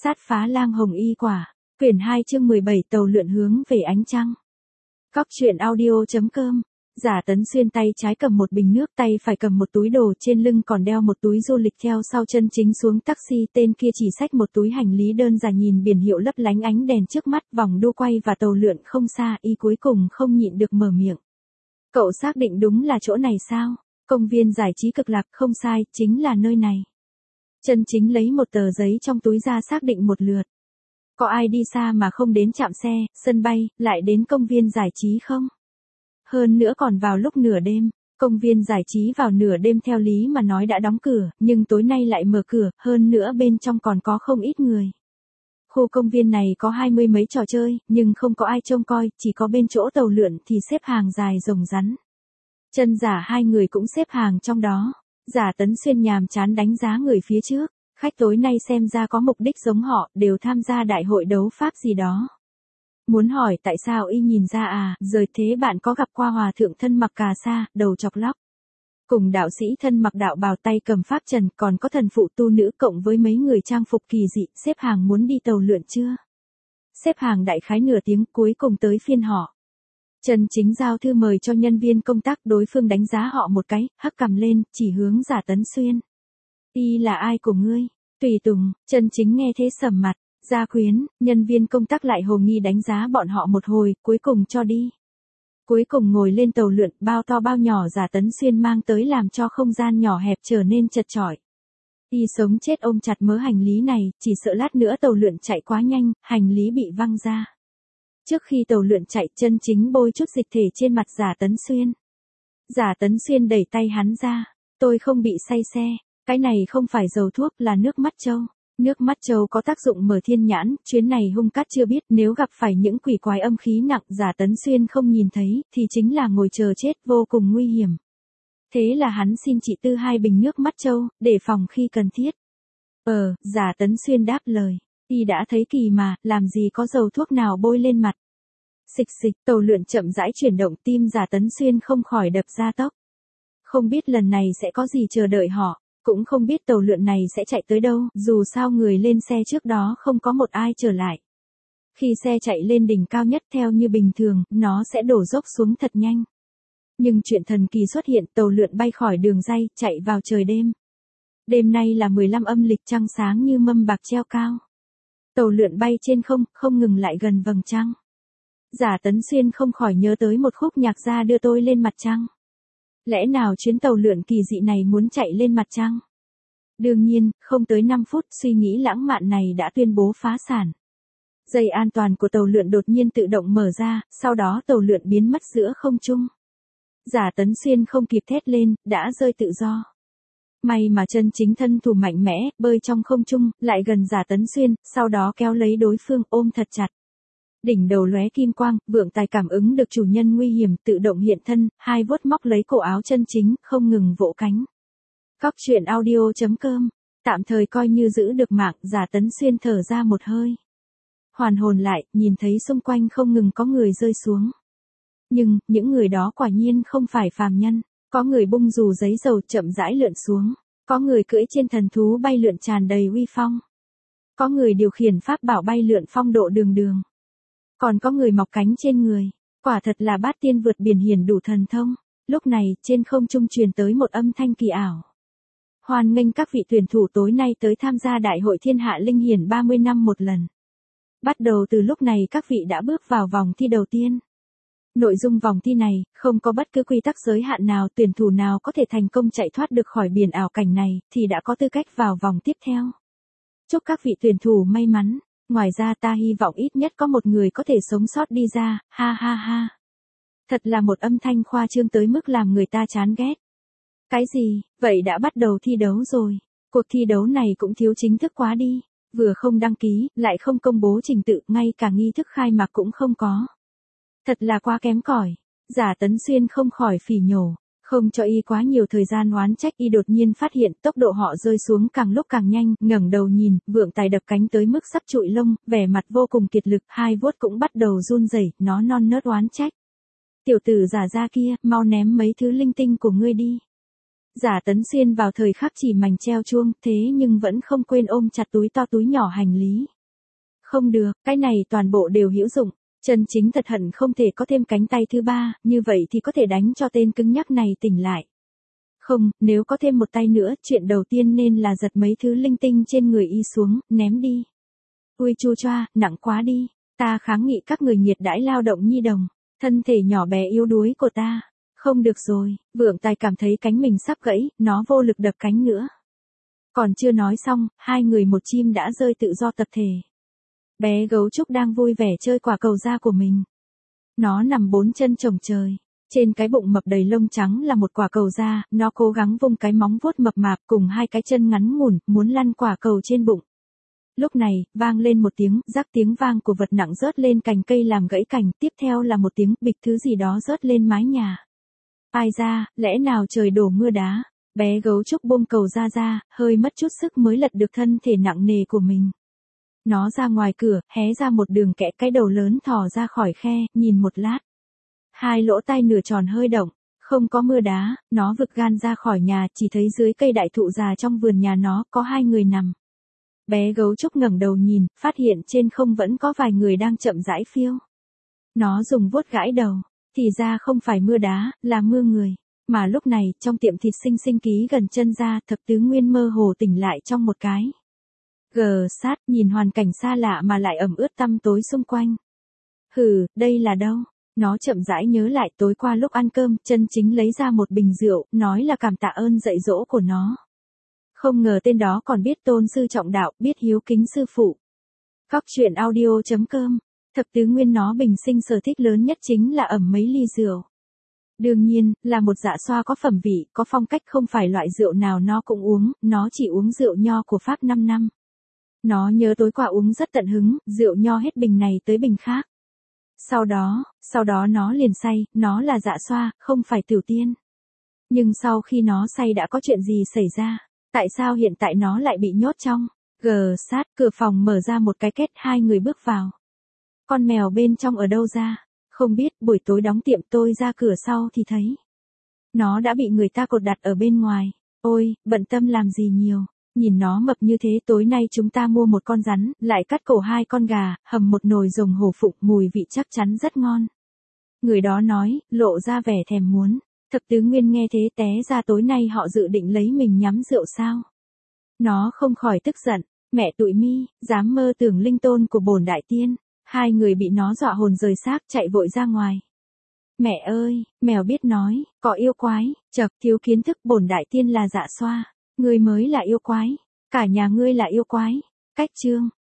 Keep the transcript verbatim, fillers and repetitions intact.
Sát phá lang hồng y quả. Quyển hai chương mười bảy tàu lượn hướng về ánh trăng. Cóc truyện audio chấm com. Giả Tấn Xuyên tay trái cầm một bình nước, tay phải cầm một túi đồ, trên lưng còn đeo một túi du lịch, theo sau chân chính xuống taxi, tên kia chỉ xách một túi hành lý đơn giản, nhìn biển hiệu lấp lánh ánh đèn trước mắt, vòng đu quay và tàu lượn không xa, y cuối cùng không nhịn được mở miệng. Cậu xác định đúng là chỗ này sao? Công viên giải trí Cực Lạc, không sai, chính là nơi này. Chân chính lấy một tờ giấy trong túi ra xác định một lượt. Có ai đi xa mà không đến trạm xe, sân bay, lại đến công viên giải trí không? Hơn nữa còn vào lúc nửa đêm, công viên giải trí vào nửa đêm theo lý mà nói đã đóng cửa, nhưng tối nay lại mở cửa, hơn nữa bên trong còn có không ít người. Khu công viên này có hai mươi mấy trò chơi, nhưng không có ai trông coi, chỉ có bên chỗ tàu lượn thì xếp hàng dài rồng rắn. Chân Giả hai người cũng xếp hàng trong đó. Giả Tấn Xuyên nhàm chán đánh giá người phía trước. Khách tối nay xem ra có mục đích giống họ, đều tham gia đại hội đấu pháp gì đó. Muốn hỏi tại sao y nhìn ra à, rồi thế bạn có gặp qua hòa thượng thân mặc cà sa, đầu chọc lóc. Cùng đạo sĩ thân mặc đạo bào, tay cầm pháp trần, còn có thần phụ tu nữ cộng với mấy người trang phục kỳ dị, xếp hàng muốn đi tàu lượn chưa? Xếp hàng đại khái nửa tiếng, cuối cùng tới phiên họ. Trần Chính giao thư mời cho nhân viên công tác, đối phương đánh giá họ một cái, hắc cằm lên, chỉ hướng Giả Tấn Xuyên. Y là ai của ngươi? Tùy Tùng. Trần Chính nghe thế sầm mặt. Gia Quyến. Nhân viên công tác lại hồ nghi đánh giá bọn họ một hồi, cuối cùng cho đi. Cuối cùng ngồi lên tàu lượn, bao to bao nhỏ Giả Tấn Xuyên mang tới làm cho không gian nhỏ hẹp trở nên chật chội. Y sống chết ôm chặt mớ hành lý này, chỉ sợ lát nữa tàu lượn chạy quá nhanh, hành lý bị văng ra. Trước khi tàu lượn chạy, Chân Chính bôi chút dịch thể trên mặt Giả Tấn Xuyên. Giả Tấn Xuyên đẩy tay hắn ra. Tôi không bị say xe. Cái này không phải dầu thuốc, là nước mắt trâu. Nước mắt trâu có tác dụng mở thiên nhãn, chuyến này hung cát chưa biết, nếu gặp phải những quỷ quái âm khí nặng Giả Tấn Xuyên không nhìn thấy, thì chính là ngồi chờ chết, vô cùng nguy hiểm. Thế là hắn xin chị Tư hai bình nước mắt trâu, để phòng khi cần thiết. Ờ, Giả Tấn Xuyên đáp lời. Y đã thấy kỳ mà, làm gì có dầu thuốc nào bôi lên mặt. Xịch xịch, tàu lượn chậm rãi chuyển động, tim Giả Tấn Xuyên không khỏi đập ra tốc. Không biết lần này sẽ có gì chờ đợi họ. Cũng không biết tàu lượn này sẽ chạy tới đâu, dù sao người lên xe trước đó không có một ai trở lại. Khi xe chạy lên đỉnh cao nhất theo như bình thường, nó sẽ đổ dốc xuống thật nhanh. Nhưng chuyện thần kỳ xuất hiện, tàu lượn bay khỏi đường ray, chạy vào trời đêm. Đêm nay là mười lăm âm lịch, trăng sáng như mâm bạc treo cao. Tàu lượn bay trên không, không ngừng lại gần vầng trăng. Giả Tấn Xuyên không khỏi nhớ tới một khúc nhạc Ra Đưa Tôi Lên Mặt Trăng. Lẽ nào chuyến tàu lượn kỳ dị này muốn chạy lên mặt trăng? Đương nhiên, không tới năm phút, suy nghĩ lãng mạn này đã tuyên bố phá sản. Dây an toàn của tàu lượn đột nhiên tự động mở ra, sau đó tàu lượn biến mất giữa không trung. Giả Tấn Xuyên không kịp thét lên, đã rơi tự do. May mà Chân Chính thân thủ mạnh mẽ, bơi trong không trung, lại gần Giả Tấn Xuyên, sau đó kéo lấy đối phương, ôm thật chặt. Đỉnh đầu lóe kim quang, vượng tài cảm ứng được chủ nhân nguy hiểm, tự động hiện thân, hai vuốt móc lấy cổ áo Chân Chính, không ngừng vỗ cánh. Cóc truyện audio chấm com. Tạm thời coi như giữ được mạng, Giả Tấn Xuyên thở ra một hơi. Hoàn hồn lại, nhìn thấy xung quanh không ngừng có người rơi xuống. Nhưng, những người đó quả nhiên không phải phàm nhân. Có người bung dù giấy dầu chậm rãi lượn xuống. Có người cưỡi trên thần thú bay lượn tràn đầy uy phong. Có người điều khiển pháp bảo bay lượn phong độ đường đường. Còn có người mọc cánh trên người. Quả thật là bát tiên vượt biển hiển đủ thần thông. Lúc này, trên không trung truyền tới một âm thanh kỳ ảo. Hoan nghênh các vị tuyển thủ tối nay tới tham gia Đại hội Thiên Hạ Linh Hiển ba mươi năm một lần. Bắt đầu từ lúc này các vị đã bước vào vòng thi đầu tiên. Nội dung vòng thi này, không có bất cứ quy tắc giới hạn nào, tuyển thủ nào có thể thành công chạy thoát được khỏi biển ảo cảnh này, thì đã có tư cách vào vòng tiếp theo. Chúc các vị tuyển thủ may mắn. Ngoài ra ta hy vọng ít nhất có một người có thể sống sót đi ra, ha ha ha. Thật là một âm thanh khoa trương tới mức làm người ta chán ghét. Cái gì, vậy đã bắt đầu thi đấu rồi. Cuộc thi đấu này cũng thiếu chính thức quá đi. Vừa không đăng ký, lại không công bố trình tự, ngay cả nghi thức khai mạc cũng không có. Thật là quá kém cỏi. Giả Tấn Xuyên không khỏi phỉ nhổ. Không cho y quá nhiều thời gian oán trách, y đột nhiên phát hiện tốc độ họ rơi xuống càng lúc càng nhanh, ngẩng đầu nhìn, vượng tài đập cánh tới mức sắp trụi lông, vẻ mặt vô cùng kiệt lực, hai vuốt cũng bắt đầu run rẩy, nó non nớt oán trách. Tiểu tử giả ra kia, mau ném mấy thứ linh tinh của ngươi đi. Giả Tấn Xuyên vào thời khắc chỉ mảnh treo chuông, thế nhưng vẫn không quên ôm chặt túi to túi nhỏ hành lý. Không được, cái này toàn bộ đều hữu dụng. Chân chính thật hận không thể có thêm cánh tay thứ ba, như vậy thì có thể đánh cho tên cứng nhắc này tỉnh lại. Không, nếu có thêm một tay nữa, chuyện đầu tiên nên là giật mấy thứ linh tinh trên người y xuống, ném đi. Ui chu choa, nặng quá đi. Ta kháng nghị các người nghiệt đãi lao động nhi đồng. Thân thể nhỏ bé yếu đuối của ta. Không được rồi, Vượng Tài cảm thấy cánh mình sắp gãy, nó vô lực đập cánh nữa. Còn chưa nói xong, hai người một chim đã rơi tự do tập thể. Bé gấu trúc đang vui vẻ chơi quả cầu da của mình. Nó nằm bốn chân chồng trời. Trên cái bụng mập đầy lông trắng là một quả cầu da, nó cố gắng vung cái móng vuốt mập mạp cùng hai cái chân ngắn ngủn, muốn lăn quả cầu trên bụng. Lúc này, vang lên một tiếng, rắc tiếng vang của vật nặng rớt lên cành cây làm gãy cành, tiếp theo là một tiếng bịch thứ gì đó rớt lên mái nhà. Ai ra, lẽ nào trời đổ mưa đá, bé gấu trúc buông cầu da ra, hơi mất chút sức mới lật được thân thể nặng nề của mình. Nó ra ngoài cửa, hé ra một đường kẽ, cái đầu lớn thò ra khỏi khe, nhìn một lát. Hai lỗ tai nửa tròn hơi động, không có mưa đá, nó vực gan ra khỏi nhà, chỉ thấy dưới cây đại thụ già trong vườn nhà nó có hai người nằm. Bé gấu trúc ngẩng đầu nhìn, phát hiện trên không vẫn có vài người đang chậm rãi phiêu. Nó dùng vuốt gãi đầu, thì ra không phải mưa đá, là mưa người. Mà lúc này, trong tiệm thịt Sinh Sinh Ký gần chân ra, Thập Tứ Nguyên mơ hồ tỉnh lại trong một cái. Gờ sát, nhìn hoàn cảnh xa lạ mà lại ẩm ướt tăm tối xung quanh. Hừ, đây là đâu? Nó chậm rãi nhớ lại tối qua lúc ăn cơm, Chân Chính lấy ra một bình rượu, nói là cảm tạ ơn dạy dỗ của nó. Không ngờ tên đó còn biết tôn sư trọng đạo, biết hiếu kính sư phụ. Góc truyện audio chấm com. Thập Tứ Nguyên nó bình sinh sở thích lớn nhất chính là ẩm mấy ly rượu. Đương nhiên, là một dạ xoa có phẩm vị, có phong cách, không phải loại rượu nào nó cũng uống, nó chỉ uống rượu nho của Pháp năm năm. Nó nhớ tối qua uống rất tận hứng, rượu nho hết bình này tới bình khác. Sau đó, sau đó nó liền say, nó là dạ xoa, không phải tiểu tiên. Nhưng sau khi nó say đã có chuyện gì xảy ra? Tại sao hiện tại nó lại bị nhốt trong? Gờ sát, cửa phòng mở ra một cái két, hai người bước vào. Con mèo bên trong ở đâu ra? Không biết, buổi tối đóng tiệm tôi ra cửa sau thì thấy. Nó đã bị người ta cột đặt ở bên ngoài. Ôi, bận tâm làm gì nhiều. Nhìn nó mập như thế, tối nay chúng ta mua một con rắn, lại cắt cổ hai con gà, hầm một nồi rồng hổ phụng, mùi vị chắc chắn rất ngon. Người đó nói, lộ ra vẻ thèm muốn. Thập Tứ Nguyên nghe thế té ra tối nay họ dự định lấy mình nhắm rượu sao. Nó không khỏi tức giận, mẹ tụi mi, dám mơ tưởng linh tôn của bổn đại tiên. Hai người bị nó dọa hồn rời xác, chạy vội ra ngoài. Mẹ ơi, mèo biết nói, có yêu quái, chậc, thiếu kiến thức, bổn đại tiên là dạ xoa. Ngươi mới là yêu quái, cả nhà ngươi là yêu quái. Cách chương.